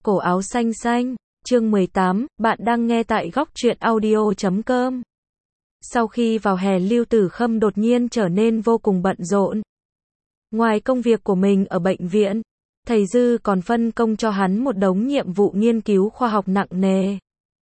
Cổ áo xanh xanh, chương 18, bạn đang nghe tại góc truyện audio.com. Sau khi vào hè, Lưu Tử Khâm đột nhiên trở nên vô cùng bận rộn. Ngoài công việc của mình ở bệnh viện, thầy Dư còn phân công cho hắn một đống nhiệm vụ nghiên cứu khoa học nặng nề.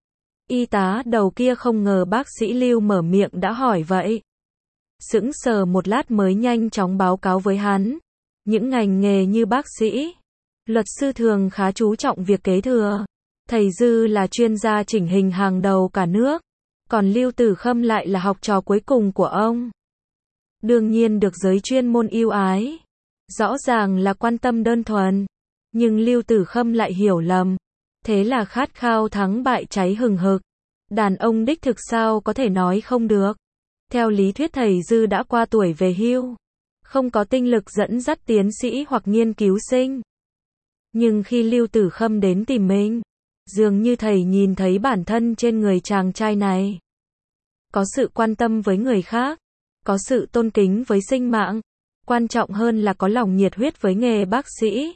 Y tá đầu kia không ngờ bác sĩ Lưu mở miệng đã hỏi vậy. Sững sờ một lát mới nhanh chóng báo cáo với hắn. Những ngành nghề như bác sĩ, luật sư thường khá chú trọng việc kế thừa. Thầy Dư là chuyên gia chỉnh hình hàng đầu cả nước, còn Lưu Tử Khâm lại là học trò cuối cùng của ông. Đương nhiên được giới chuyên môn ưu ái. Rõ ràng là quan tâm đơn thuần, nhưng Lưu Tử Khâm lại hiểu lầm. Thế là khát khao thắng bại cháy hừng hực. Đàn ông đích thực sao có thể nói không được. Theo lý thuyết thầy Dư đã qua tuổi về hưu, không có tinh lực dẫn dắt tiến sĩ hoặc nghiên cứu sinh. Nhưng khi Lưu Tử Khâm đến tìm mình, dường như thầy nhìn thấy bản thân trên người chàng trai này. Có sự quan tâm với người khác, có sự tôn kính với sinh mạng, quan trọng hơn là có lòng nhiệt huyết với nghề bác sĩ.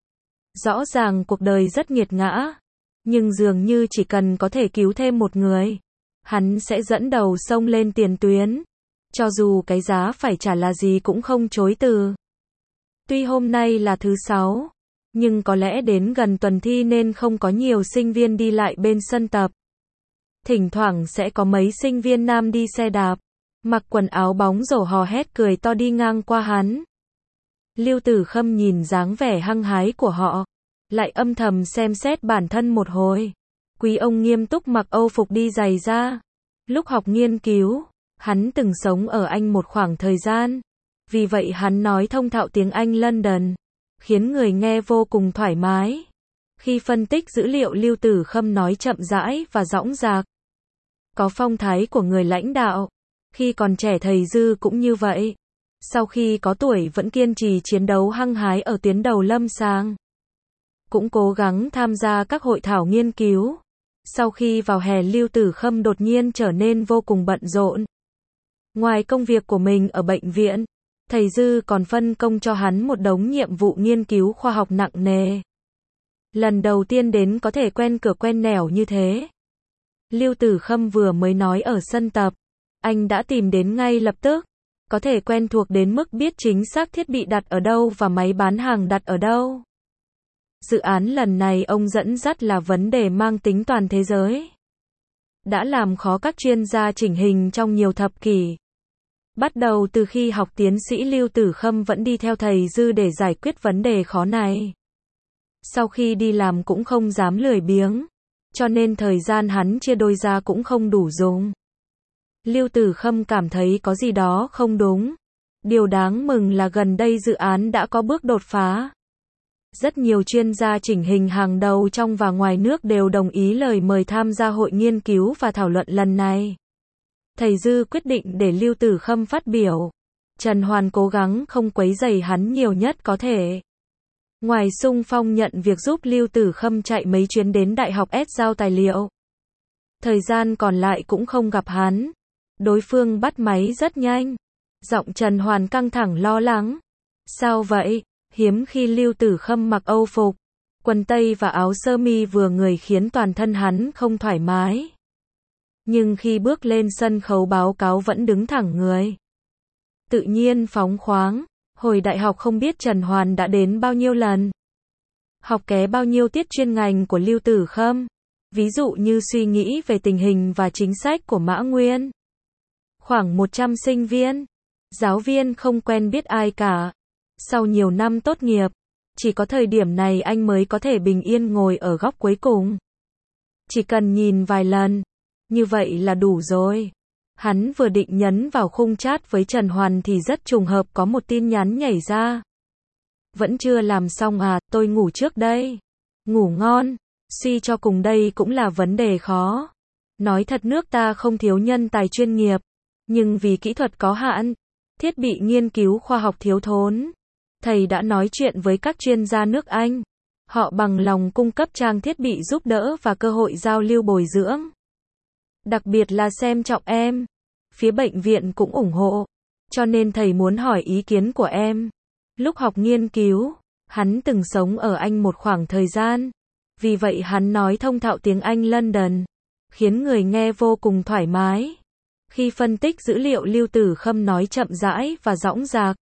Rõ ràng cuộc đời rất nghiệt ngã, nhưng dường như chỉ cần có thể cứu thêm một người, hắn sẽ dẫn đầu xông lên tiền tuyến. Cho dù cái giá phải trả là gì cũng không chối từ. Tuy hôm nay là thứ 6, nhưng có lẽ đến gần tuần thi nên không có nhiều sinh viên đi lại bên sân tập. Thỉnh thoảng sẽ có mấy sinh viên nam đi xe đạp, mặc quần áo bóng rổ hò hét cười to đi ngang qua hắn. Lưu Tử Khâm nhìn dáng vẻ hăng hái của họ, lại âm thầm xem xét bản thân một hồi. Quý ông nghiêm túc mặc âu phục đi giày da. Lúc học nghiên cứu, hắn từng sống ở Anh một khoảng thời gian. Vì vậy hắn nói thông thạo tiếng Anh London, khiến người nghe vô cùng thoải mái. Khi phân tích dữ liệu, Lưu Tử Khâm nói chậm rãi và dõng dạc, có phong thái của người lãnh đạo. Khi còn trẻ thầy Dư cũng như vậy. Sau khi có tuổi vẫn kiên trì chiến đấu hăng hái ở tuyến đầu lâm sàng. Cũng cố gắng tham gia các hội thảo nghiên cứu. Sau khi vào hè, Lưu Tử Khâm đột nhiên trở nên vô cùng bận rộn. Ngoài công việc của mình ở bệnh viện, thầy Dư còn phân công cho hắn một đống nhiệm vụ nghiên cứu khoa học nặng nề. Lần đầu tiên đến có thể quen cửa quen nẻo như thế. Lưu Tử Khâm vừa mới nói ở sân tập, anh đã tìm đến ngay lập tức. Có thể quen thuộc đến mức biết chính xác thiết bị đặt ở đâu và máy bán hàng đặt ở đâu. Dự án lần này ông dẫn dắt là vấn đề mang tính toàn thế giới. Đã làm khó các chuyên gia chỉnh hình trong nhiều thập kỷ. Bắt đầu từ khi học tiến sĩ, Lưu Tử Khâm vẫn đi theo thầy Dư để giải quyết vấn đề khó này. Sau khi đi làm cũng không dám lười biếng, cho nên thời gian hắn chia đôi ra cũng không đủ dùng. Lưu Tử Khâm cảm thấy có gì đó không đúng. Điều đáng mừng là gần đây dự án đã có bước đột phá. Rất nhiều chuyên gia chỉnh hình hàng đầu trong và ngoài nước đều đồng ý lời mời tham gia hội nghiên cứu và thảo luận lần này. Thầy Dư quyết định để Lưu Tử Khâm phát biểu. Trần Hoàn cố gắng không quấy rầy hắn nhiều nhất có thể. Ngoài xung phong nhận việc giúp Lưu Tử Khâm chạy mấy chuyến đến Đại học S giao tài liệu, thời gian còn lại cũng không gặp hắn. Đối phương bắt máy rất nhanh. Giọng Trần Hoàn căng thẳng lo lắng. Sao vậy? Hiếm khi Lưu Tử Khâm mặc âu phục, quần tây và áo sơ mi vừa người khiến toàn thân hắn không thoải mái. Nhưng khi bước lên sân khấu báo cáo vẫn đứng thẳng người. Tự nhiên phóng khoáng. Hồi đại học không biết Trần Hoàn đã đến bao nhiêu lần. Học ké bao nhiêu tiết chuyên ngành của Lưu Tử Khâm. Ví dụ như suy nghĩ về tình hình và chính sách của Mã Nguyên. Khoảng 100 sinh viên. Giáo viên không quen biết ai cả. Sau nhiều năm tốt nghiệp, chỉ có thời điểm này anh mới có thể bình yên ngồi ở góc cuối cùng. Chỉ cần nhìn vài lần, như vậy là đủ rồi. Hắn vừa định nhấn vào khung chat với Trần Hoàn thì rất trùng hợp có một tin nhắn nhảy ra. Vẫn chưa làm xong à, tôi ngủ trước đây. Ngủ ngon, suy cho cùng đây cũng là vấn đề khó. Nói thật nước ta không thiếu nhân tài chuyên nghiệp, nhưng vì kỹ thuật có hạn, thiết bị nghiên cứu khoa học thiếu thốn. Thầy đã nói chuyện với các chuyên gia nước Anh. Họ bằng lòng cung cấp trang thiết bị giúp đỡ và cơ hội giao lưu bồi dưỡng. Đặc biệt là xem trọng em. Phía bệnh viện cũng ủng hộ. Cho nên thầy muốn hỏi ý kiến của em. Lúc học nghiên cứu, hắn từng sống ở Anh một khoảng thời gian. Vì vậy hắn nói thông thạo tiếng Anh London, khiến người nghe vô cùng thoải mái. Khi phân tích dữ liệu, Lưu Tử Khâm nói chậm rãi và dõng dạc,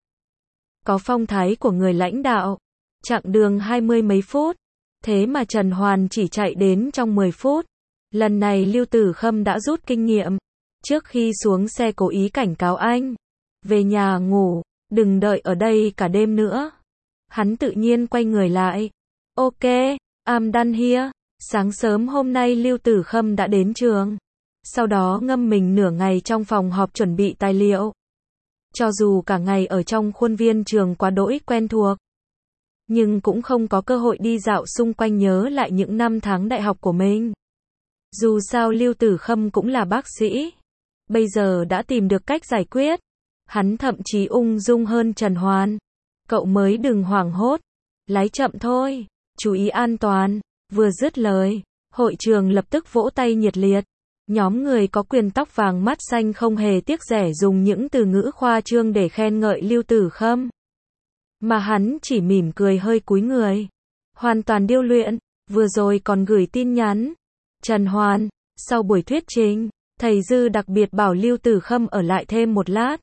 có phong thái của người lãnh đạo. Chặng đường 20 mấy phút, thế mà Trần Hoàn chỉ chạy đến trong 10 phút. Lần này Lưu Tử Khâm đã rút kinh nghiệm. Trước khi xuống xe cố ý cảnh cáo anh, về nhà ngủ, đừng đợi ở đây cả đêm nữa. Hắn tự nhiên quay người lại. Ok, I'm done here. Sáng sớm hôm nay Lưu Tử Khâm đã đến trường. Sau đó ngâm mình nửa ngày trong phòng họp chuẩn bị tài liệu. Cho dù cả ngày ở trong khuôn viên trường quá đỗi quen thuộc, nhưng cũng không có cơ hội đi dạo xung quanh nhớ lại những năm tháng đại học của mình. Dù sao Lưu Tử Khâm cũng là bác sĩ, bây giờ đã tìm được cách giải quyết. Hắn thậm chí ung dung hơn Trần Hoàn. Cậu mới đừng hoảng hốt, lái chậm thôi, chú ý an toàn. Vừa dứt lời, hội trường lập tức vỗ tay nhiệt liệt. Nhóm người có quyền tóc vàng mắt xanh không hề tiếc rẻ dùng những từ ngữ khoa trương để khen ngợi Lưu Tử Khâm. Mà hắn chỉ mỉm cười hơi cúi người. Hoàn toàn điêu luyện, vừa rồi còn gửi tin nhắn. Trần Hoàn, sau buổi thuyết trình, thầy Dư đặc biệt bảo Lưu Tử Khâm ở lại thêm một lát.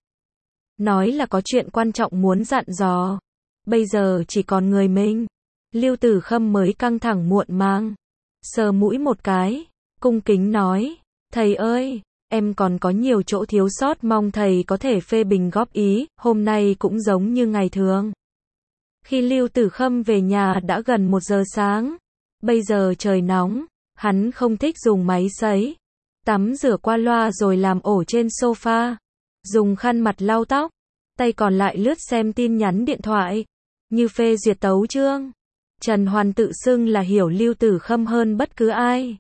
Nói là có chuyện quan trọng muốn dặn dò. Bây giờ chỉ còn người mình. Lưu Tử Khâm mới căng thẳng muộn màng. Sờ mũi một cái, cung kính nói, thầy ơi, em còn có nhiều chỗ thiếu sót mong thầy có thể phê bình góp ý, hôm nay cũng giống như ngày thường. Khi Lưu Tử Khâm về nhà đã gần 1 giờ sáng. Bây giờ trời nóng, hắn không thích dùng máy sấy. Tắm rửa qua loa rồi làm ổ trên sofa. Dùng khăn mặt lau tóc. Tay còn lại lướt xem tin nhắn điện thoại. Như phê duyệt tấu chương. Trần Hoàn tự xưng là hiểu Lưu Tử Khâm hơn bất cứ ai.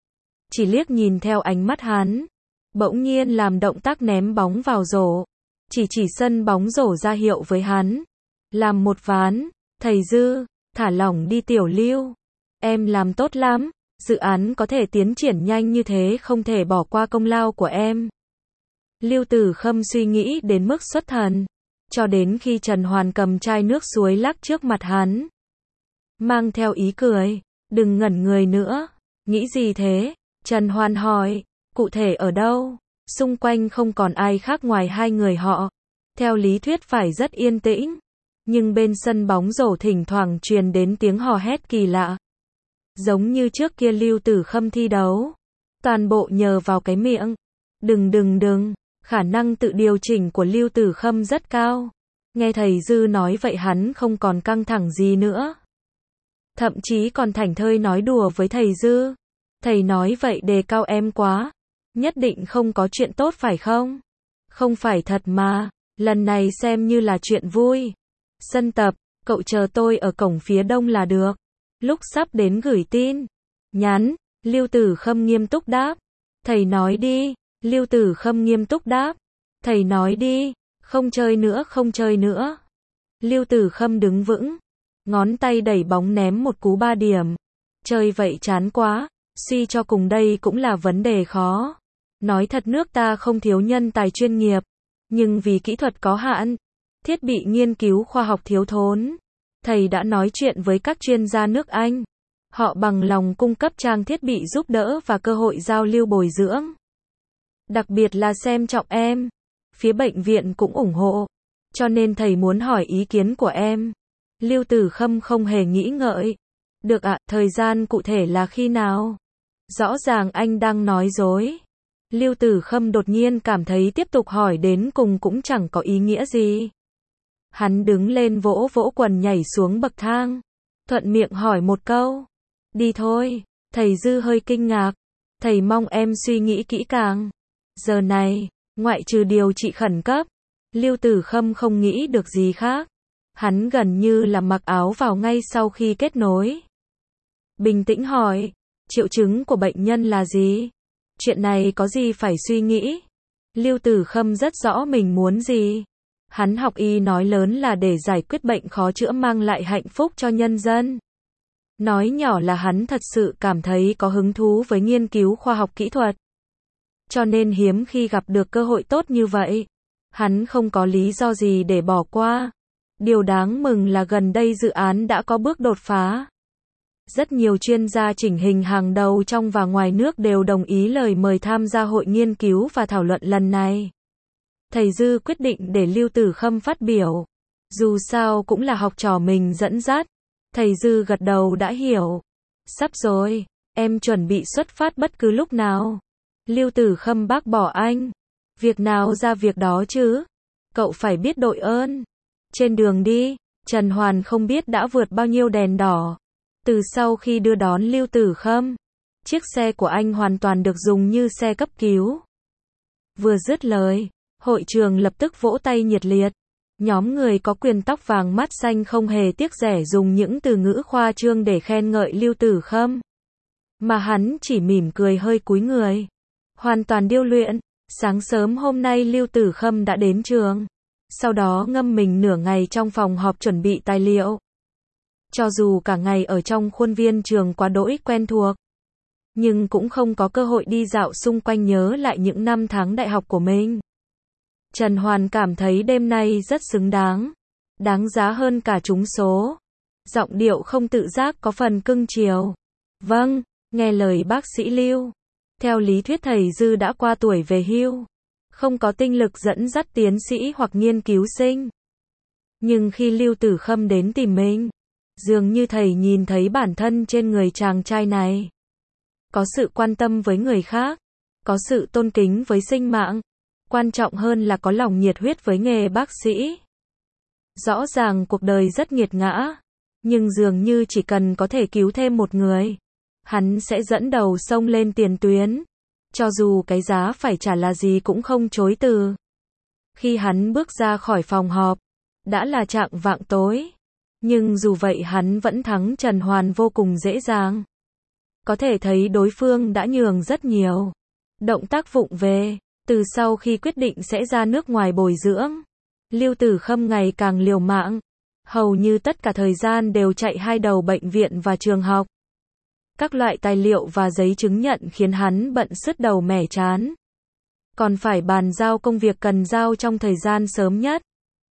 Chỉ liếc nhìn theo ánh mắt hắn, bỗng nhiên làm động tác ném bóng vào rổ. Chỉ sân bóng rổ ra hiệu với hắn. Làm một ván, thầy Dư, thả lỏng đi tiểu Lưu. Em làm tốt lắm, dự án có thể tiến triển nhanh như thế không thể bỏ qua công lao của em. Lưu Tử Khâm suy nghĩ đến mức xuất thần, cho đến khi Trần Hoàn cầm chai nước suối lắc trước mặt hắn. Mang theo ý cười, đừng ngẩn người nữa, nghĩ gì thế? Trần Hoàn hỏi, cụ thể ở đâu? Xung quanh không còn ai khác ngoài hai người họ. Theo lý thuyết phải rất yên tĩnh. Nhưng bên sân bóng rổ thỉnh thoảng truyền đến tiếng hò hét kỳ lạ. Giống như trước kia Lưu Tử Khâm thi đấu. Toàn bộ nhờ vào cái miệng. Đừng, khả năng tự điều chỉnh của Lưu Tử Khâm rất cao. Nghe thầy Dư nói vậy hắn không còn căng thẳng gì nữa. Thậm chí còn thảnh thơi nói đùa với thầy Dư. Thầy nói vậy đề cao em quá. Nhất định không có chuyện tốt phải không? Không phải thật mà, lần này xem như là chuyện vui. Sân tập, cậu chờ tôi ở cổng phía đông là được. Lúc sắp đến gửi tin nhắn, Lưu Tử Khâm nghiêm túc đáp. Thầy nói đi. Lưu Tử Khâm nghiêm túc đáp. Thầy nói đi, không chơi nữa. Lưu Tử Khâm đứng vững, ngón tay đẩy bóng ném một cú 3 điểm. Chơi vậy chán quá, suy cho cùng đây cũng là vấn đề khó. Nói thật nước ta không thiếu nhân tài chuyên nghiệp, nhưng vì kỹ thuật có hạn, thiết bị nghiên cứu khoa học thiếu thốn. Thầy đã nói chuyện với các chuyên gia nước Anh. Họ bằng lòng cung cấp trang thiết bị giúp đỡ và cơ hội giao lưu bồi dưỡng. Đặc biệt là xem trọng em. Phía bệnh viện cũng ủng hộ. Cho nên thầy muốn hỏi ý kiến của em. Lưu Tử Khâm không hề nghĩ ngợi. Được ạ, thời gian cụ thể là khi nào? Rõ ràng anh đang nói dối. Lưu Tử Khâm đột nhiên cảm thấy tiếp tục hỏi đến cùng cũng chẳng có ý nghĩa gì. Hắn đứng lên vỗ quần nhảy xuống bậc thang. Thuận miệng hỏi một câu. Đi thôi. Thầy Dư hơi kinh ngạc. Thầy mong em suy nghĩ kỹ càng. Giờ này, ngoại trừ điều trị khẩn cấp, Lưu Tử Khâm không nghĩ được gì khác. Hắn gần như là mặc áo vào ngay sau khi kết nối. Bình tĩnh hỏi, triệu chứng của bệnh nhân là gì? Chuyện này có gì phải suy nghĩ? Lưu Tử Khâm rất rõ mình muốn gì. Hắn học y nói lớn là để giải quyết bệnh khó chữa mang lại hạnh phúc cho nhân dân. Nói nhỏ là hắn thật sự cảm thấy có hứng thú với nghiên cứu khoa học kỹ thuật. Cho nên hiếm khi gặp được cơ hội tốt như vậy. Hắn không có lý do gì để bỏ qua. Điều đáng mừng là gần đây dự án đã có bước đột phá. Rất nhiều chuyên gia chỉnh hình hàng đầu trong và ngoài nước đều đồng ý lời mời tham gia hội nghiên cứu và thảo luận lần này. Thầy Dư quyết định để Lưu Tử Khâm phát biểu. Dù sao cũng là học trò mình dẫn dắt. Thầy Dư gật đầu đã hiểu. Sắp rồi, em chuẩn bị xuất phát bất cứ lúc nào. Lưu Tử Khâm bác bỏ anh. Việc nào ra việc đó chứ. Cậu phải biết đội ơn. Trên đường đi, Trần Hoàn không biết đã vượt bao nhiêu đèn đỏ. Từ sau khi đưa đón Lưu Tử Khâm, chiếc xe của anh hoàn toàn được dùng như xe cấp cứu. Vừa dứt lời, hội trường lập tức vỗ tay nhiệt liệt. Nhóm người có quyền tóc vàng mắt xanh không hề tiếc rẻ dùng những từ ngữ khoa trương để khen ngợi Lưu Tử Khâm. Mà hắn chỉ mỉm cười hơi cúi người. Hoàn toàn điêu luyện. Sáng sớm hôm nay Lưu Tử Khâm đã đến trường. Sau đó ngâm mình nửa ngày trong phòng họp chuẩn bị tài liệu. Cho dù cả ngày ở trong khuôn viên trường quá đỗi quen thuộc, nhưng cũng không có cơ hội đi dạo xung quanh nhớ lại những năm tháng đại học của mình. Trần Hoàn cảm thấy đêm nay rất xứng đáng. Đáng giá hơn cả trúng số. Giọng điệu không tự giác có phần cưng chiều. Vâng, nghe lời bác sĩ Lưu. Theo lý thuyết thầy Dư đã qua tuổi về hưu. Không có tinh lực dẫn dắt tiến sĩ hoặc nghiên cứu sinh. Nhưng khi Lưu Tử Khâm đến tìm mình, dường như thầy nhìn thấy bản thân trên người chàng trai này. Có sự quan tâm với người khác. Có sự tôn kính với sinh mạng. Quan trọng hơn là có lòng nhiệt huyết với nghề bác sĩ. Rõ ràng cuộc đời rất nghiệt ngã. Nhưng dường như chỉ cần có thể cứu thêm một người, hắn sẽ dẫn đầu xông lên tiền tuyến. Cho dù cái giá phải trả là gì cũng không chối từ. Khi hắn bước ra khỏi phòng họp, đã là chạng vạng tối. Nhưng dù vậy hắn vẫn thắng Trần Hoàn vô cùng dễ dàng. Có thể thấy đối phương đã nhường rất nhiều. Động tác vụng về. Từ sau khi quyết định sẽ ra nước ngoài bồi dưỡng, Lưu Tử Khâm ngày càng liều mạng. Hầu như tất cả thời gian đều chạy hai đầu bệnh viện và trường học. Các loại tài liệu và giấy chứng nhận khiến hắn bận sứt đầu mẻ trán. Còn phải bàn giao công việc cần giao trong thời gian sớm nhất.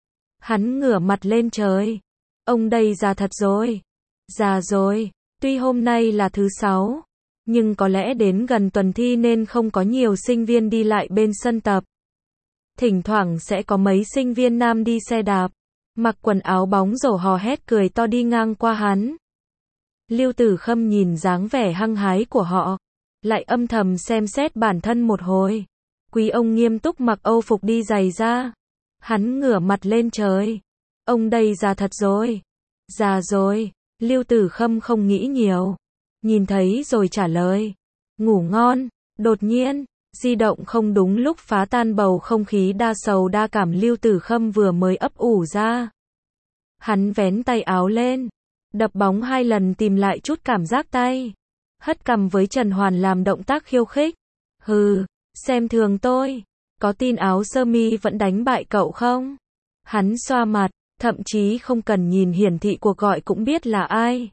Hắn ngửa mặt lên trời. Ông đây già thật rồi. Già rồi. Tuy hôm nay là thứ 6. Nhưng có lẽ đến gần tuần thi nên không có nhiều sinh viên đi lại bên sân tập. Thỉnh thoảng sẽ có mấy sinh viên nam đi xe đạp, mặc quần áo bóng rổ hò hét cười to đi ngang qua hắn. Lưu Tử Khâm nhìn dáng vẻ hăng hái của họ, lại âm thầm xem xét bản thân một hồi. Quý ông nghiêm túc mặc âu phục đi giày ra. Hắn ngửa mặt lên trời. Ông đây già thật rồi. Già rồi. Lưu Tử Khâm không nghĩ nhiều. Nhìn thấy rồi trả lời. Ngủ ngon. Đột nhiên, di động không đúng lúc phá tan bầu không khí đa sầu đa cảm Lưu Tử Khâm vừa mới ấp ủ ra. Hắn vén tay áo lên, đập bóng 2 lần tìm lại chút cảm giác tay. Hất cằm với Trần Hoàn làm động tác khiêu khích. Hừ, xem thường tôi. Có tin áo sơ mi vẫn đánh bại cậu không? Hắn xoa mặt, thậm chí không cần nhìn hiển thị cuộc gọi cũng biết là ai.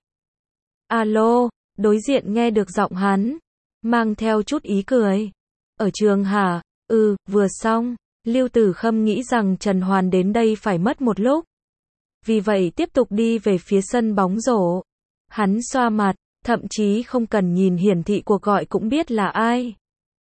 Alo, đối diện nghe được giọng hắn, mang theo chút ý cười. Ở trường hả? Vừa xong. Lưu Tử Khâm nghĩ rằng Trần Hoàn đến đây phải mất một lúc. Vì vậy tiếp tục đi về phía sân bóng rổ. Hắn xoa mặt, thậm chí không cần nhìn hiển thị cuộc gọi cũng biết là ai.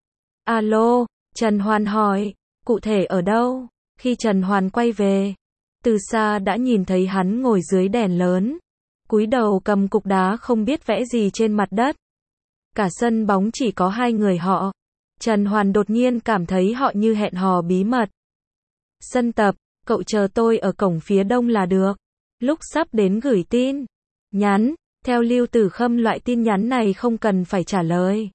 Alo, Trần Hoàn hỏi, cụ thể ở đâu? Khi Trần Hoàn quay về, từ xa đã nhìn thấy hắn ngồi dưới đèn lớn, cúi đầu cầm cục đá không biết vẽ gì trên mặt đất. Cả sân bóng chỉ có 2 người họ. Trần Hoàn đột nhiên cảm thấy họ như hẹn hò bí mật. Sân tập, cậu chờ tôi ở cổng phía đông là được. Lúc sắp đến gửi tin nhắn, theo Lưu Tử Khâm loại tin nhắn này không cần phải trả lời.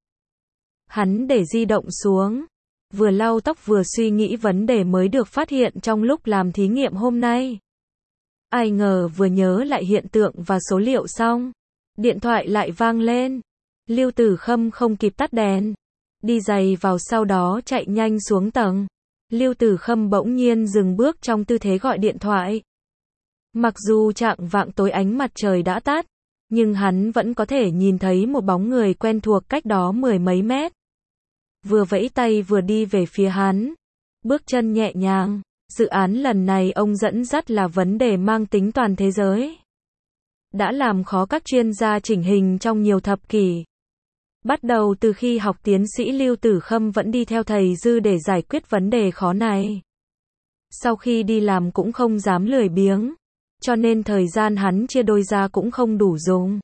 Hắn để di động xuống, vừa lau tóc vừa suy nghĩ vấn đề mới được phát hiện trong lúc làm thí nghiệm hôm nay. Ai ngờ vừa nhớ lại hiện tượng và số liệu xong, điện thoại lại vang lên. Lưu Tử Khâm không kịp tắt đèn, đi giày vào sau đó chạy nhanh xuống tầng. Lưu Tử Khâm bỗng nhiên dừng bước trong tư thế gọi điện thoại. Mặc dù chạng vạng tối ánh mặt trời đã tắt, nhưng hắn vẫn có thể nhìn thấy một bóng người quen thuộc cách đó 10 mấy mét. Vừa vẫy tay vừa đi về phía hắn, bước chân nhẹ nhàng. Dự án lần này ông dẫn dắt là vấn đề mang tính toàn thế giới. đã làm khó các chuyên gia chỉnh hình trong nhiều thập kỷ. Bắt đầu từ khi học tiến sĩ, Lưu Tử Khâm vẫn đi theo thầy Dư để giải quyết vấn đề khó này. Sau khi đi làm cũng không dám lười biếng, cho nên thời gian hắn chia đôi ra cũng không đủ dùng.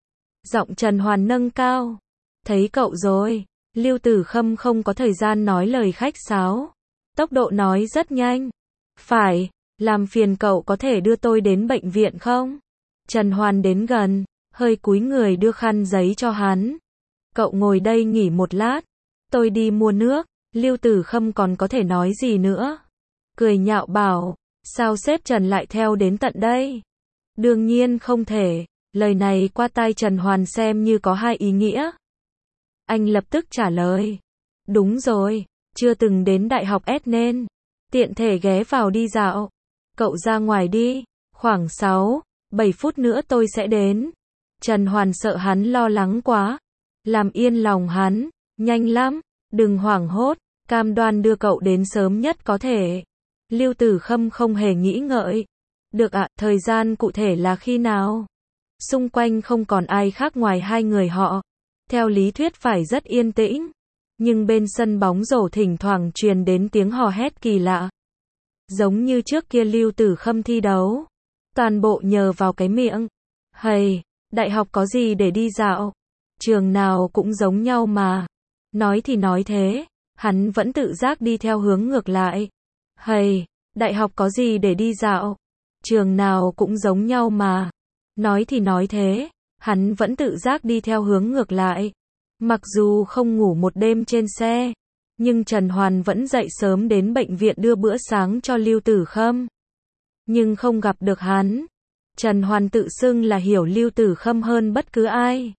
Giọng Trần Hoàn nâng cao. Thấy cậu rồi. Lưu Tử Khâm không có thời gian nói lời khách sáo. Tốc độ nói rất nhanh. Phải, làm phiền cậu có thể đưa tôi đến bệnh viện không? Trần Hoàn đến gần, hơi cúi người đưa khăn giấy cho hắn. Cậu ngồi đây nghỉ một lát, tôi đi mua nước. Lưu Tử Khâm còn có thể nói gì nữa. Cười nhạo bảo, sao sếp Trần lại theo đến tận đây? Đương nhiên không thể. Lời này qua tai Trần Hoàn xem như có hai ý nghĩa. Anh lập tức trả lời. Đúng rồi, chưa từng đến đại học S nên tiện thể ghé vào đi dạo. Cậu ra ngoài đi, khoảng 6-7 phút nữa tôi sẽ đến. Trần Hoàn sợ hắn lo lắng quá. Làm yên lòng hắn, nhanh lắm, đừng hoảng hốt, cam đoan đưa cậu đến sớm nhất có thể. Lưu Tử Khâm không hề nghĩ ngợi. Được ạ, thời gian cụ thể là khi nào? Xung quanh không còn ai khác ngoài hai người họ. Theo lý thuyết phải rất yên tĩnh. Nhưng bên sân bóng rổ thỉnh thoảng truyền đến tiếng hò hét kỳ lạ. Giống như trước kia Lưu Tử Khâm thi đấu. Toàn bộ nhờ vào cái miệng. Hầy, đại học có gì để đi dạo? Trường nào cũng giống nhau mà. Nói thì nói thế, hắn vẫn tự giác đi theo hướng ngược lại. Hầy, đại học có gì để đi dạo? Trường nào cũng giống nhau mà. Nói thì nói thế, hắn vẫn tự giác đi theo hướng ngược lại. Mặc dù không ngủ một đêm trên xe, nhưng Trần Hoàn vẫn dậy sớm đến bệnh viện đưa bữa sáng cho Lưu Tử Khâm. Nhưng không gặp được hắn. Trần Hoàn tự xưng là hiểu Lưu Tử Khâm hơn bất cứ ai.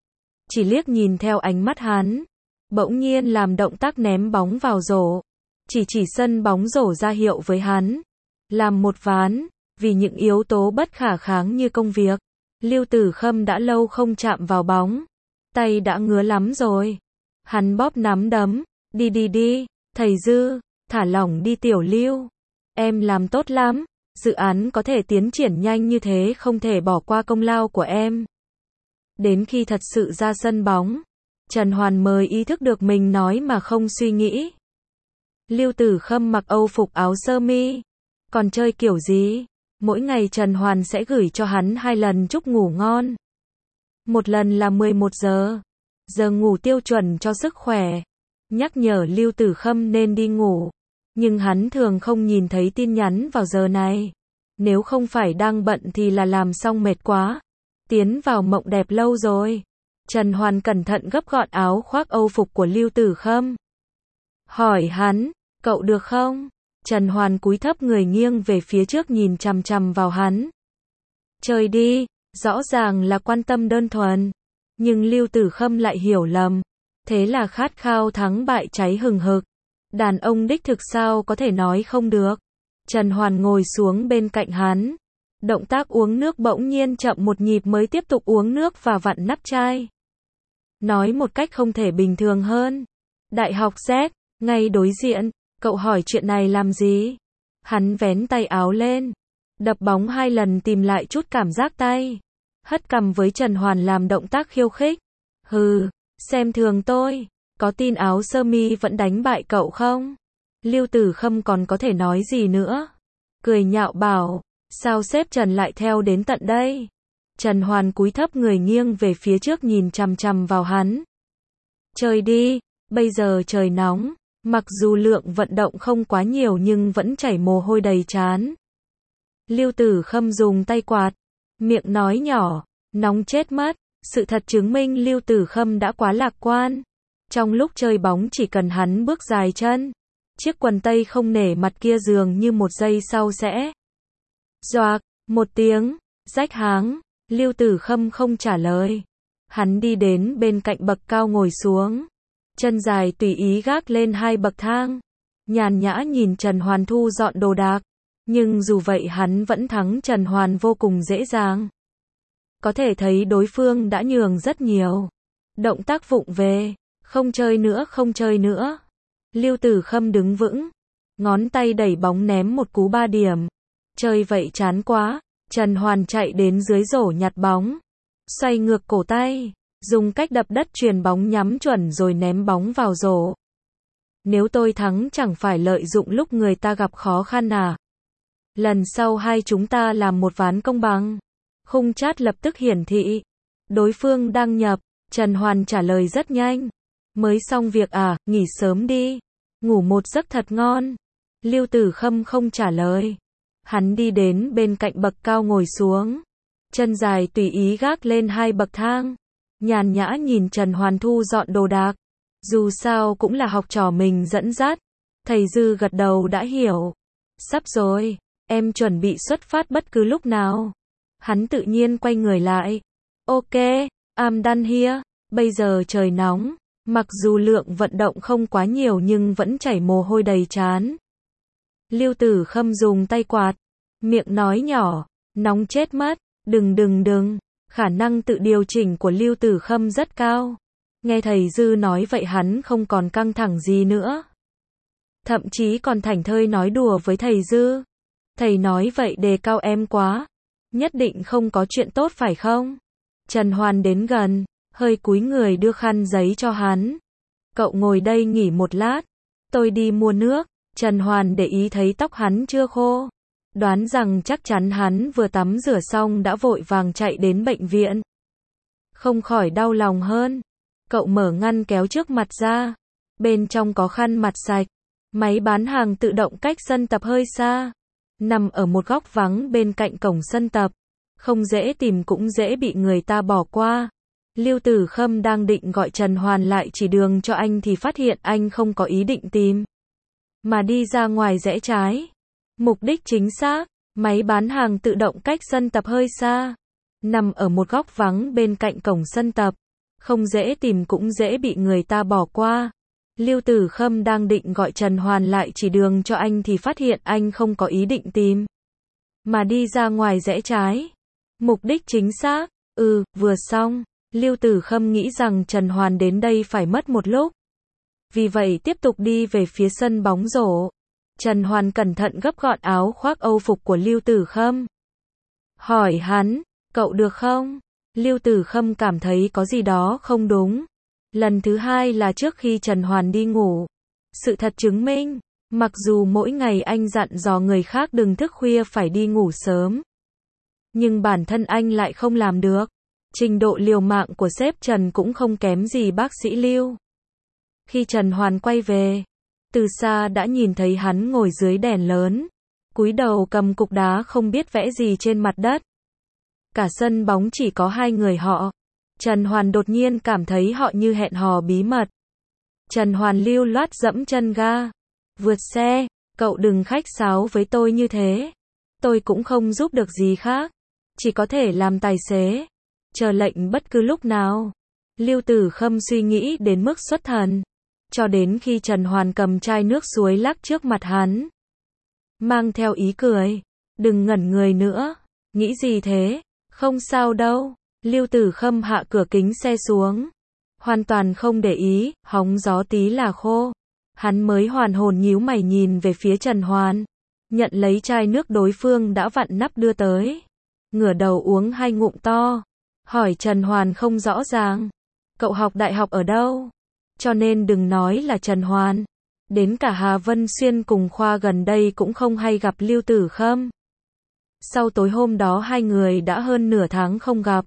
Chỉ liếc nhìn theo ánh mắt hắn, bỗng nhiên làm động tác ném bóng vào rổ. Chỉ sân bóng rổ ra hiệu với hắn. Làm một ván, vì những yếu tố bất khả kháng như công việc. Lưu Tử Khâm đã lâu không chạm vào bóng. Tay đã ngứa lắm rồi. Hắn bóp nắm đấm. Đi, thầy Dư, thả lỏng đi tiểu Lưu. Em làm tốt lắm. Dự án có thể tiến triển nhanh như thế không thể bỏ qua công lao của em. Đến khi thật sự ra sân bóng, Trần Hoàn mới ý thức được mình nói mà không suy nghĩ. Lưu Tử Khâm mặc Âu phục áo sơ mi. Còn chơi kiểu gì? Mỗi ngày Trần Hoàn sẽ gửi cho hắn 2 lần chúc ngủ ngon. Một lần là 11 giờ. Giờ ngủ tiêu chuẩn cho sức khỏe. Nhắc nhở Lưu Tử Khâm nên đi ngủ. Nhưng hắn thường không nhìn thấy tin nhắn vào giờ này. Nếu không phải đang bận thì là làm xong mệt quá. Tiến vào mộng đẹp lâu rồi. Trần Hoàn cẩn thận gấp gọn áo khoác Âu phục của Lưu Tử Khâm. Hỏi hắn, cậu được không? Trần Hoàn cúi thấp người nghiêng về phía trước nhìn chằm chằm vào hắn. Chơi đi, rõ ràng là quan tâm đơn thuần. Nhưng Lưu Tử Khâm lại hiểu lầm. Thế là khát khao thắng bại cháy hừng hực. Đàn ông đích thực sao có thể nói không được. Trần Hoàn ngồi xuống bên cạnh hắn. Động tác uống nước bỗng nhiên chậm một nhịp mới tiếp tục uống nước và vặn nắp chai. Nói một cách không thể bình thường hơn. Đại học Z, ngay đối diện, cậu hỏi chuyện này làm gì? Hắn vén tay áo lên. Đập bóng 2 lần tìm lại chút cảm giác tay. Hất cằm với Trần Hoàn làm động tác khiêu khích. Hừ, xem thường tôi. Có tin áo sơ mi vẫn đánh bại cậu không? Lưu Tử Khâm còn có thể nói gì nữa? Cười nhạo bảo, sao sếp Trần lại theo đến tận đây? Trần Hoàn cúi thấp người nghiêng về phía trước nhìn chằm chằm vào hắn. Chơi đi, bây giờ trời nóng, mặc dù lượng vận động không quá nhiều nhưng vẫn chảy mồ hôi đầy trán. Lưu Tử Khâm dùng tay quạt, miệng nói nhỏ, nóng chết mất. Sự thật chứng minh Lưu Tử Khâm đã quá lạc quan. Trong lúc chơi bóng chỉ cần hắn bước dài chân, chiếc quần tây không nể mặt kia dường như một giây sau sẽ doạc, một tiếng, rách háng. Lưu Tử Khâm không trả lời. Hắn đi đến bên cạnh bậc cao ngồi xuống. Chân dài tùy ý gác lên 2 bậc thang. Nhàn nhã nhìn Trần Hoàn thu dọn đồ đạc. Nhưng dù vậy hắn vẫn thắng Trần Hoàn vô cùng dễ dàng. Có thể thấy đối phương đã nhường rất nhiều. Động tác vụng về. Không chơi nữa. Lưu Tử Khâm đứng vững. Ngón tay đẩy bóng ném một cú 3 điểm. Chơi vậy chán quá. Trần Hoàn chạy đến dưới rổ nhặt bóng, xoay ngược cổ tay, dùng cách đập đất chuyền bóng nhắm chuẩn rồi ném bóng vào rổ. Nếu tôi thắng chẳng phải lợi dụng lúc người ta gặp khó khăn à? Lần sau hai chúng ta làm một ván công bằng. Khung chat lập tức hiển thị. Đối phương đăng nhập, Trần Hoàn trả lời rất nhanh. Mới xong việc à, nghỉ sớm đi. Ngủ một giấc thật ngon. Lưu Tử Khâm không trả lời. Hắn đi đến bên cạnh bậc cao ngồi xuống. Chân dài tùy ý gác lên hai bậc thang. Nhàn nhã nhìn Trần Hoàn thu dọn đồ đạc. Dù sao cũng là học trò mình dẫn dắt. Thầy Dư gật đầu đã hiểu. Sắp rồi, em chuẩn bị xuất phát bất cứ lúc nào. Hắn tự nhiên quay người lại. Ok, I'm done here. Bây giờ trời nóng. Mặc dù lượng vận động không quá nhiều nhưng vẫn chảy mồ hôi đầy trán. Lưu Tử Khâm dùng tay quạt. Miệng nói nhỏ. Nóng chết mất. Đừng. Khả năng tự điều chỉnh của Lưu Tử Khâm rất cao. Nghe thầy Dư nói vậy hắn không còn căng thẳng gì nữa. Thậm chí còn thảnh thơi nói đùa với thầy Dư. Thầy nói vậy đề cao em quá. Nhất định không có chuyện tốt phải không? Trần Hoàn đến gần, hơi cúi người đưa khăn giấy cho hắn. Cậu ngồi đây nghỉ một lát. Tôi đi mua nước. Trần Hoàn để ý thấy tóc hắn chưa khô. Đoán rằng chắc chắn hắn vừa tắm rửa xong đã vội vàng chạy đến bệnh viện. Không khỏi đau lòng hơn. Cậu mở ngăn kéo trước mặt ra. Bên trong có khăn mặt sạch. Máy bán hàng tự động cách sân tập hơi xa. Nằm ở một góc vắng bên cạnh cổng sân tập. Không dễ tìm cũng dễ bị người ta bỏ qua. Lưu Tử Khâm đang định gọi Trần Hoàn lại chỉ đường cho anh thì phát hiện anh không có ý định tìm. Mà đi ra ngoài rẽ trái. Mục đích chính xác. Máy bán hàng tự động cách sân tập hơi xa. Nằm ở một góc vắng bên cạnh cổng sân tập. Không dễ tìm cũng dễ bị người ta bỏ qua. Lưu Tử Khâm đang định gọi Trần Hoàn lại chỉ đường cho anh thì phát hiện anh không có ý định tìm. Mà đi ra ngoài rẽ trái. Mục đích chính xác. Vừa xong. Lưu Tử Khâm nghĩ rằng Trần Hoàn đến đây phải mất một lúc. Vì vậy tiếp tục đi về phía sân bóng rổ. Trần Hoàn cẩn thận gấp gọn áo khoác Âu phục của Lưu Tử Khâm. Hỏi hắn, cậu được không? Lưu Tử Khâm cảm thấy có gì đó không đúng. Lần thứ hai là trước khi Trần Hoàn đi ngủ. Sự thật chứng minh, mặc dù mỗi ngày anh dặn dò người khác đừng thức khuya phải đi ngủ sớm. Nhưng bản thân anh lại không làm được. Trình độ liều mạng của sếp Trần cũng không kém gì bác sĩ Lưu. Khi Trần Hoàn quay về, từ xa đã nhìn thấy hắn ngồi dưới đèn lớn, cúi đầu cầm cục đá không biết vẽ gì trên mặt đất. Cả sân bóng chỉ có hai người họ. Trần Hoàn đột nhiên cảm thấy họ như hẹn hò bí mật. Trần Hoàn lưu loát dẫm chân ga. Vượt xe, cậu đừng khách sáo với tôi như thế. Tôi cũng không giúp được gì khác. Chỉ có thể làm tài xế. Chờ lệnh bất cứ lúc nào. Lưu Tử Khâm suy nghĩ đến mức xuất thần. Cho đến khi Trần Hoàn cầm chai nước suối lắc trước mặt hắn. Mang theo ý cười. Đừng ngẩn người nữa. Nghĩ gì thế? Không sao đâu. Lưu Tử Khâm hạ cửa kính xe xuống. Hoàn toàn không để ý, hóng gió tí là khô. Hắn mới hoàn hồn nhíu mày nhìn về phía Trần Hoàn. Nhận lấy chai nước đối phương đã vặn nắp đưa tới. Ngửa đầu uống hai ngụm to. Hỏi Trần Hoàn không rõ ràng. Cậu học đại học ở đâu? Cho nên đừng nói là Trần Hoàn. Đến cả Hà Vân Xuyên cùng khoa gần đây cũng không hay gặp Lưu Tử Khâm. Sau tối hôm đó hai người đã hơn nửa tháng không gặp.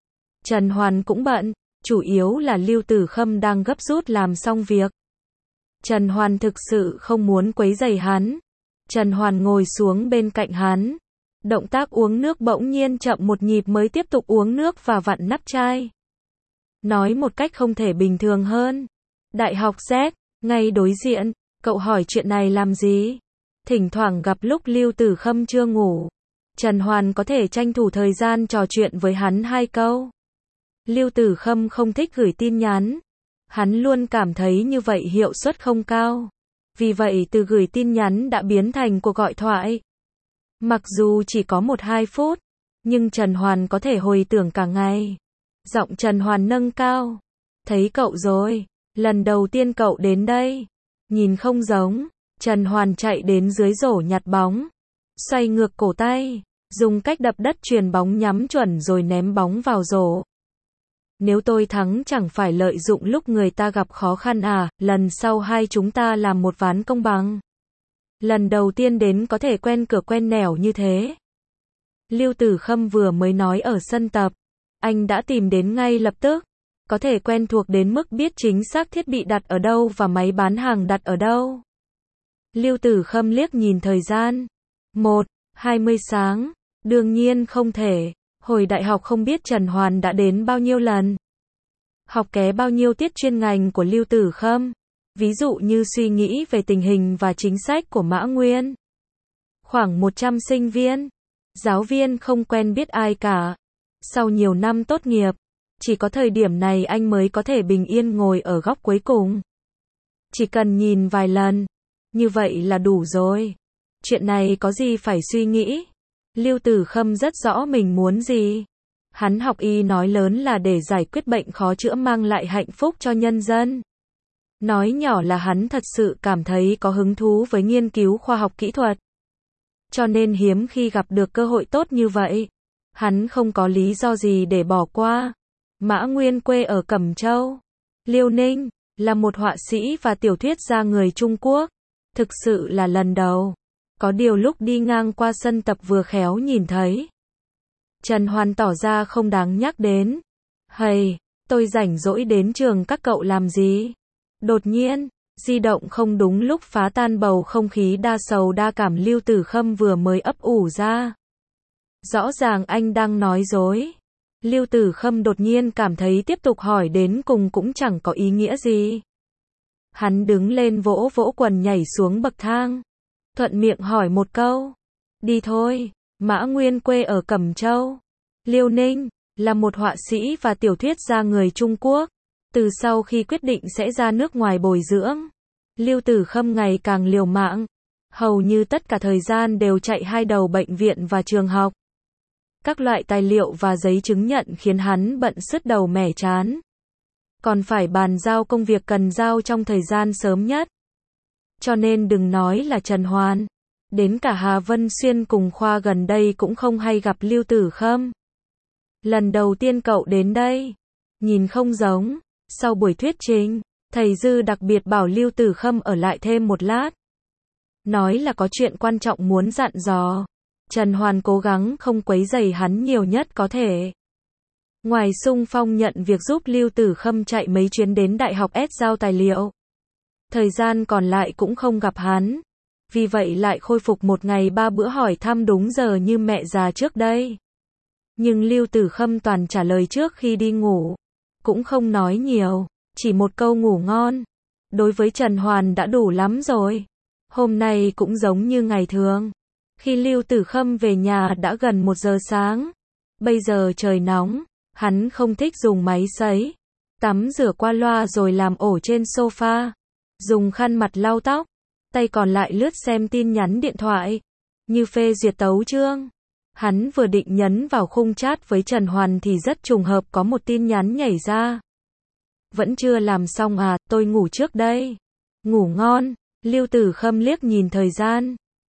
Trần Hoàn cũng bận, chủ yếu là Lưu Tử Khâm đang gấp rút làm xong việc. Trần Hoàn thực sự không muốn quấy rầy hắn. Trần Hoàn ngồi xuống bên cạnh hắn. Động tác uống nước bỗng nhiên chậm một nhịp mới tiếp tục uống nước và vặn nắp chai. Nói một cách không thể bình thường hơn. Đại học Z, ngay đối diện, cậu hỏi chuyện này làm gì? Thỉnh thoảng gặp lúc Lưu Tử Khâm chưa ngủ. Trần Hoàn có thể tranh thủ thời gian trò chuyện với hắn hai câu. Lưu Tử Khâm không thích gửi tin nhắn. Hắn luôn cảm thấy như vậy hiệu suất không cao. Vì vậy từ gửi tin nhắn đã biến thành cuộc gọi thoại. Mặc dù chỉ có 1-2 phút, nhưng Trần Hoàn có thể hồi tưởng cả ngày. Giọng Trần Hoàn nâng cao. Thấy cậu rồi, lần đầu tiên cậu đến đây. Nhìn không giống. Trần Hoàn chạy đến dưới rổ nhặt bóng. Xoay ngược cổ tay, dùng cách đập đất chuyền bóng nhắm chuẩn rồi ném bóng vào rổ. Nếu tôi thắng chẳng phải lợi dụng lúc người ta gặp khó khăn à, lần sau hai chúng ta làm một ván công bằng. Lần đầu tiên đến có thể quen cửa quen nẻo như thế. Lưu Tử Khâm vừa mới nói ở sân tập, anh đã tìm đến ngay lập tức. Có thể quen thuộc đến mức biết chính xác thiết bị đặt ở đâu và máy bán hàng đặt ở đâu. Lưu Tử Khâm liếc nhìn thời gian. 1:20 sáng. Đương nhiên không thể. Hồi đại học không biết Trần Hoàn đã đến bao nhiêu lần. Học ké bao nhiêu tiết chuyên ngành của Lưu Tử Khâm. Ví dụ như suy nghĩ về tình hình và chính sách của Mã Nguyên. Khoảng 100 sinh viên. Giáo viên không quen biết ai cả. Sau nhiều năm tốt nghiệp, chỉ có thời điểm này anh mới có thể bình yên ngồi ở góc cuối cùng. Chỉ cần nhìn vài lần, như vậy là đủ rồi. Chuyện này có gì phải suy nghĩ. Lưu Tử Khâm rất rõ mình muốn gì. Hắn học y nói lớn là để giải quyết bệnh khó chữa mang lại hạnh phúc cho nhân dân. Nói nhỏ là hắn thật sự cảm thấy có hứng thú với nghiên cứu khoa học kỹ thuật. Cho nên hiếm khi gặp được cơ hội tốt như vậy. Hắn không có lý do gì để bỏ qua. Mã Nguyên quê ở Cẩm Châu, Liêu Ninh, là một họa sĩ và tiểu thuyết gia người Trung Quốc. Thực sự là lần đầu. Có điều lúc đi ngang qua sân tập vừa khéo nhìn thấy. Trần Hoàn tỏ ra không đáng nhắc đến. Hầy, tôi rảnh rỗi đến trường các cậu làm gì? Đột nhiên, di động không đúng lúc phá tan bầu không khí đa sầu đa cảm Lưu Tử Khâm vừa mới ấp ủ ra. Rõ ràng anh đang nói dối. Lưu Tử Khâm đột nhiên cảm thấy tiếp tục hỏi đến cùng cũng chẳng có ý nghĩa gì. Hắn đứng lên vỗ vỗ quần nhảy xuống bậc thang. Thuận miệng hỏi một câu. Đi thôi. Mã Nguyên quê ở Cẩm Châu, Liêu Ninh, là một họa sĩ và tiểu thuyết gia người Trung Quốc. Từ sau khi quyết định sẽ ra nước ngoài bồi dưỡng, Lưu Tử Khâm ngày càng liều mạng. Hầu như tất cả thời gian đều chạy hai đầu bệnh viện và trường học. Các loại tài liệu và giấy chứng nhận khiến hắn bận sứt đầu mẻ trán. Còn phải bàn giao công việc cần giao trong thời gian sớm nhất. Cho nên đừng nói là Trần Hoàn. Đến cả Hà Vân Xuyên cùng khoa gần đây cũng không hay gặp Lưu Tử Khâm. Lần đầu tiên cậu đến đây, nhìn không giống. Sau buổi thuyết trình, thầy Dư đặc biệt bảo Lưu Tử Khâm ở lại thêm một lát. Nói là có chuyện quan trọng muốn dặn dò. Trần Hoàn cố gắng không quấy rầy hắn nhiều nhất có thể. Ngoài xung phong nhận việc giúp Lưu Tử Khâm chạy mấy chuyến đến Đại học S giao tài liệu. Thời gian còn lại cũng không gặp hắn. Vì vậy lại khôi phục một ngày 3 bữa hỏi thăm đúng giờ như mẹ già trước đây. Nhưng Lưu Tử Khâm toàn trả lời trước khi đi ngủ. Cũng không nói nhiều, chỉ một câu ngủ ngon. Đối với Trần Hoàn đã đủ lắm rồi. Hôm nay cũng giống như ngày thường. Khi Lưu Tử Khâm về nhà đã gần 1 giờ sáng. Bây giờ trời nóng, hắn không thích dùng máy sấy. Tắm rửa qua loa rồi làm ổ trên sofa. Dùng khăn mặt lau tóc. Tay còn lại lướt xem tin nhắn điện thoại. Như phê duyệt tấu chương. Hắn vừa định nhấn vào khung chat với Trần Hoàn thì rất trùng hợp có một tin nhắn nhảy ra. Vẫn chưa làm xong à, tôi ngủ trước đây. Ngủ ngon. Lưu Tử Khâm liếc nhìn thời gian.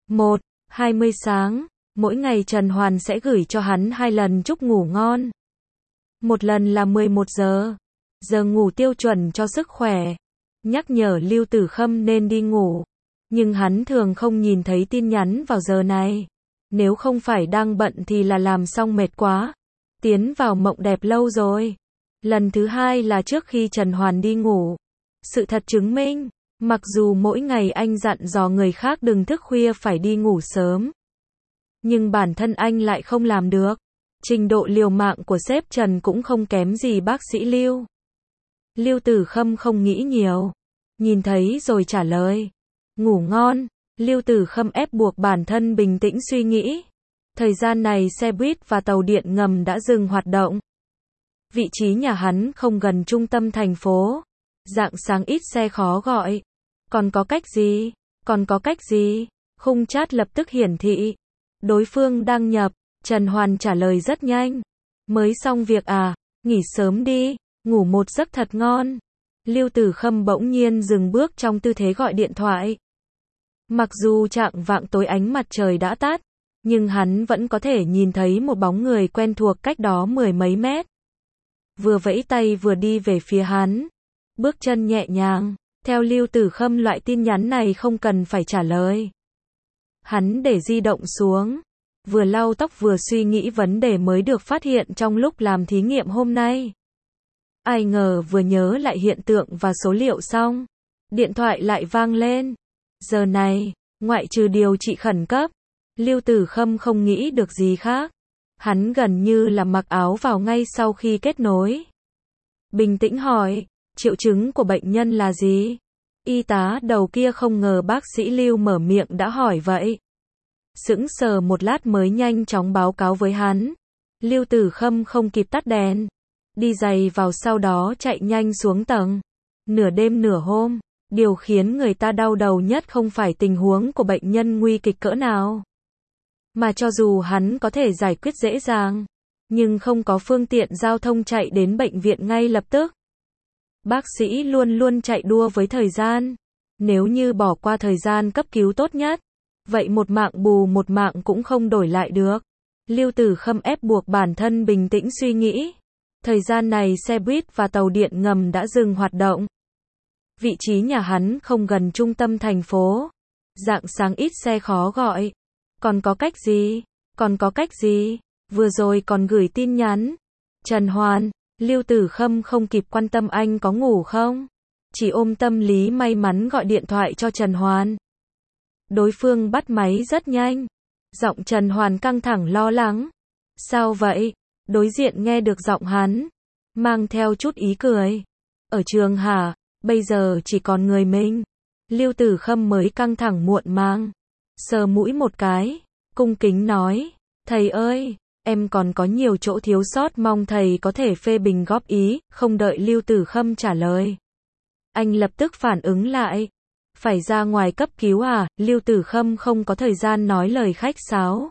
1:20 sáng. Mỗi ngày Trần Hoàn sẽ gửi cho hắn 2 lần chúc ngủ ngon. Một lần là 11 giờ. Giờ ngủ tiêu chuẩn cho sức khỏe. Nhắc nhở Lưu Tử Khâm nên đi ngủ. Nhưng hắn thường không nhìn thấy tin nhắn vào giờ này. Nếu không phải đang bận thì là làm xong mệt quá. Tiến vào mộng đẹp lâu rồi. Lần thứ 2 là trước khi Trần Hoàn đi ngủ. Sự thật chứng minh, mặc dù mỗi ngày anh dặn dò người khác đừng thức khuya phải đi ngủ sớm. Nhưng bản thân anh lại không làm được. Trình độ liều mạng của sếp Trần cũng không kém gì bác sĩ Lưu. Lưu Tử Khâm không nghĩ nhiều. Nhìn thấy rồi trả lời. Ngủ ngon. Lưu Tử Khâm ép buộc bản thân bình tĩnh suy nghĩ. Thời gian này xe buýt và tàu điện ngầm đã dừng hoạt động. Vị trí nhà hắn không gần trung tâm thành phố. Rạng sáng ít xe khó gọi. Còn có cách gì? Còn có cách gì? Khung chat lập tức hiển thị. Đối phương đăng nhập. Trần Hoàn trả lời rất nhanh. Mới xong việc à? Nghỉ sớm đi. Ngủ một giấc thật ngon. Lưu Tử Khâm bỗng nhiên dừng bước trong tư thế gọi điện thoại. Mặc dù chạng vạng tối ánh mặt trời đã tắt, nhưng hắn vẫn có thể nhìn thấy một bóng người quen thuộc cách đó mười mấy mét. Vừa vẫy tay vừa đi về phía hắn, bước chân nhẹ nhàng. Theo Lưu Tử Khâm, loại tin nhắn này không cần phải trả lời. Hắn để di động xuống, vừa lau tóc vừa suy nghĩ vấn đề mới được phát hiện trong lúc làm thí nghiệm hôm nay. Ai ngờ vừa nhớ lại hiện tượng và số liệu xong, điện thoại lại vang lên. Giờ này, ngoại trừ điều trị khẩn cấp, Lưu Tử Khâm không nghĩ được gì khác. Hắn gần như là mặc áo vào ngay sau khi kết nối. Bình tĩnh hỏi, triệu chứng của bệnh nhân là gì? Y tá đầu kia không ngờ bác sĩ Lưu mở miệng đã hỏi vậy. Sững sờ một lát mới nhanh chóng báo cáo với hắn. Lưu Tử Khâm không kịp tắt đèn, đi giày vào sau đó chạy nhanh xuống tầng. Nửa đêm nửa hôm, điều khiến người ta đau đầu nhất không phải tình huống của bệnh nhân nguy kịch cỡ nào, mà cho dù hắn có thể giải quyết dễ dàng, nhưng không có phương tiện giao thông chạy đến bệnh viện ngay lập tức. Bác sĩ luôn luôn chạy đua với thời gian. Nếu như bỏ qua thời gian cấp cứu tốt nhất, vậy một mạng bù một mạng cũng không đổi lại được. Lưu Tử Khâm ép buộc bản thân bình tĩnh suy nghĩ. Thời gian này xe buýt và tàu điện ngầm đã dừng hoạt động. Vị trí nhà hắn không gần trung tâm thành phố. Rạng sáng ít xe khó gọi. Còn có cách gì? Còn có cách gì? Vừa rồi còn gửi tin nhắn. Trần Hoàn. Lưu Tử Khâm không kịp quan tâm anh có ngủ không, chỉ ôm tâm lý may mắn gọi điện thoại cho Trần Hoàn. Đối phương bắt máy rất nhanh. Giọng Trần Hoàn căng thẳng lo lắng. Sao vậy? Đối diện nghe được giọng hắn, mang theo chút ý cười. Ở trường hả? Bây giờ chỉ còn người mình. Lưu Tử Khâm mới căng thẳng muộn màng, sờ mũi một cái, cung kính nói, thầy ơi, em còn có nhiều chỗ thiếu sót mong thầy có thể phê bình góp ý. Không đợi Lưu Tử Khâm trả lời, anh lập tức phản ứng lại. Phải ra ngoài cấp cứu à? Lưu Tử Khâm không có thời gian nói lời khách sáo.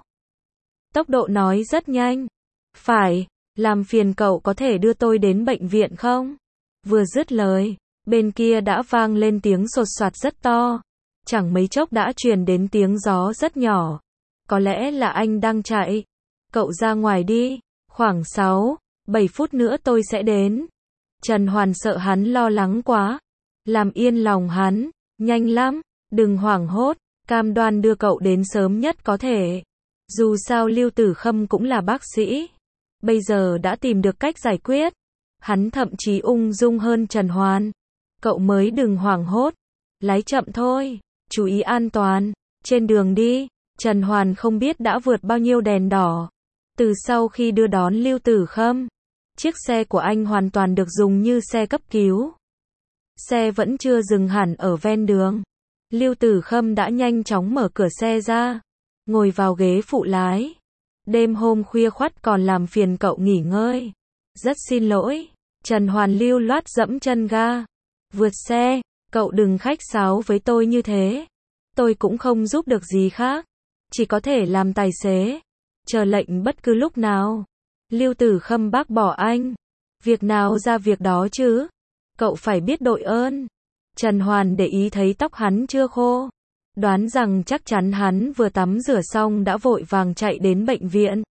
Tốc độ nói rất nhanh. Phải, làm phiền cậu có thể đưa tôi đến bệnh viện không? Vừa dứt lời, bên kia đã vang lên tiếng sột soạt rất to. Chẳng mấy chốc đã truyền đến tiếng gió rất nhỏ. Có lẽ là anh đang chạy. Cậu ra ngoài đi, khoảng 6-7 phút nữa tôi sẽ đến. Trần Hoàn sợ hắn lo lắng quá, làm yên lòng hắn, nhanh lắm, đừng hoảng hốt, cam đoan đưa cậu đến sớm nhất có thể. Dù sao Lưu Tử Khâm cũng là bác sĩ, bây giờ đã tìm được cách giải quyết. Hắn thậm chí ung dung hơn Trần Hoàn. Cậu mới đừng hoảng hốt, lái chậm thôi, chú ý an toàn, trên đường đi. Trần Hoàn không biết đã vượt bao nhiêu đèn đỏ. Từ sau khi đưa đón Lưu Tử Khâm, chiếc xe của anh hoàn toàn được dùng như xe cấp cứu. Xe vẫn chưa dừng hẳn ở ven đường. Lưu Tử Khâm đã nhanh chóng mở cửa xe ra, ngồi vào ghế phụ lái. Đêm hôm khuya khoắt còn làm phiền cậu nghỉ ngơi. Rất xin lỗi. Trần Hoàn lưu loát dẫm chân ga. Vượt xe, cậu đừng khách sáo với tôi như thế. Tôi cũng không giúp được gì khác, chỉ có thể làm tài xế, chờ lệnh bất cứ lúc nào. Lưu Tử Khâm bác bỏ anh. Việc nào ra việc đó chứ. Cậu phải biết đội ơn. Trần Hoàn để ý thấy tóc hắn chưa khô, đoán rằng chắc chắn hắn vừa tắm rửa xong đã vội vàng chạy đến bệnh viện.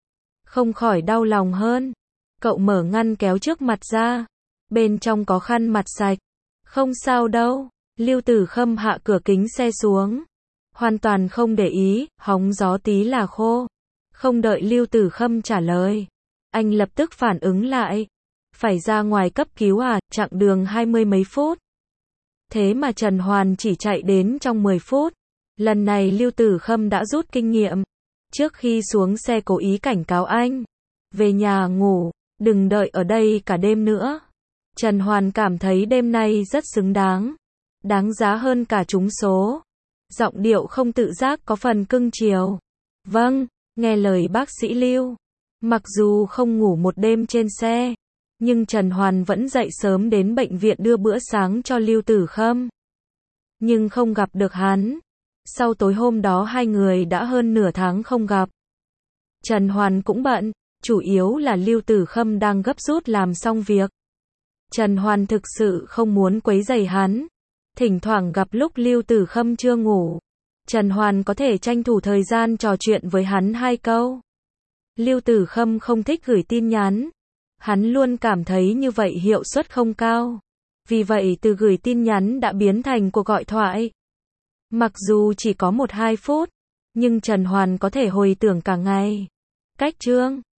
Không khỏi đau lòng hơn. Cậu mở ngăn kéo trước mặt ra. Bên trong có khăn mặt sạch. Không sao đâu. Lưu Tử Khâm hạ cửa kính xe xuống, hoàn toàn không để ý, hóng gió tí là khô. Không đợi Lưu Tử Khâm trả lời, anh lập tức phản ứng lại. Phải ra ngoài cấp cứu à? Chặng đường 20 mấy phút. Thế mà Trần Hoàn chỉ chạy đến trong 10 phút. Lần này Lưu Tử Khâm đã rút kinh nghiệm. Trước khi xuống xe cố ý cảnh cáo anh, về nhà ngủ, đừng đợi ở đây cả đêm nữa. Trần Hoàn cảm thấy đêm nay rất xứng đáng, đáng giá hơn cả trúng số. Giọng điệu không tự giác có phần cưng chiều. Vâng, nghe lời bác sĩ Lưu. Mặc dù không ngủ một đêm trên xe, nhưng Trần Hoàn vẫn dậy sớm đến bệnh viện đưa bữa sáng cho Lưu Tử Khâm. Nhưng không gặp được hắn. Sau tối hôm đó hai người đã hơn nửa tháng không gặp. Trần Hoàn cũng bận, chủ yếu là Lưu Tử Khâm đang gấp rút làm xong việc. Trần Hoàn thực sự không muốn quấy rầy hắn. Thỉnh thoảng gặp lúc Lưu Tử Khâm chưa ngủ, Trần Hoàn có thể tranh thủ thời gian trò chuyện với hắn 2 câu. Lưu Tử Khâm không thích gửi tin nhắn. Hắn luôn cảm thấy như vậy hiệu suất không cao. Vì vậy từ gửi tin nhắn đã biến thành cuộc gọi thoại. Mặc dù chỉ có 1-2 phút, nhưng Trần Hoàn có thể hồi tưởng cả ngày. Cách chương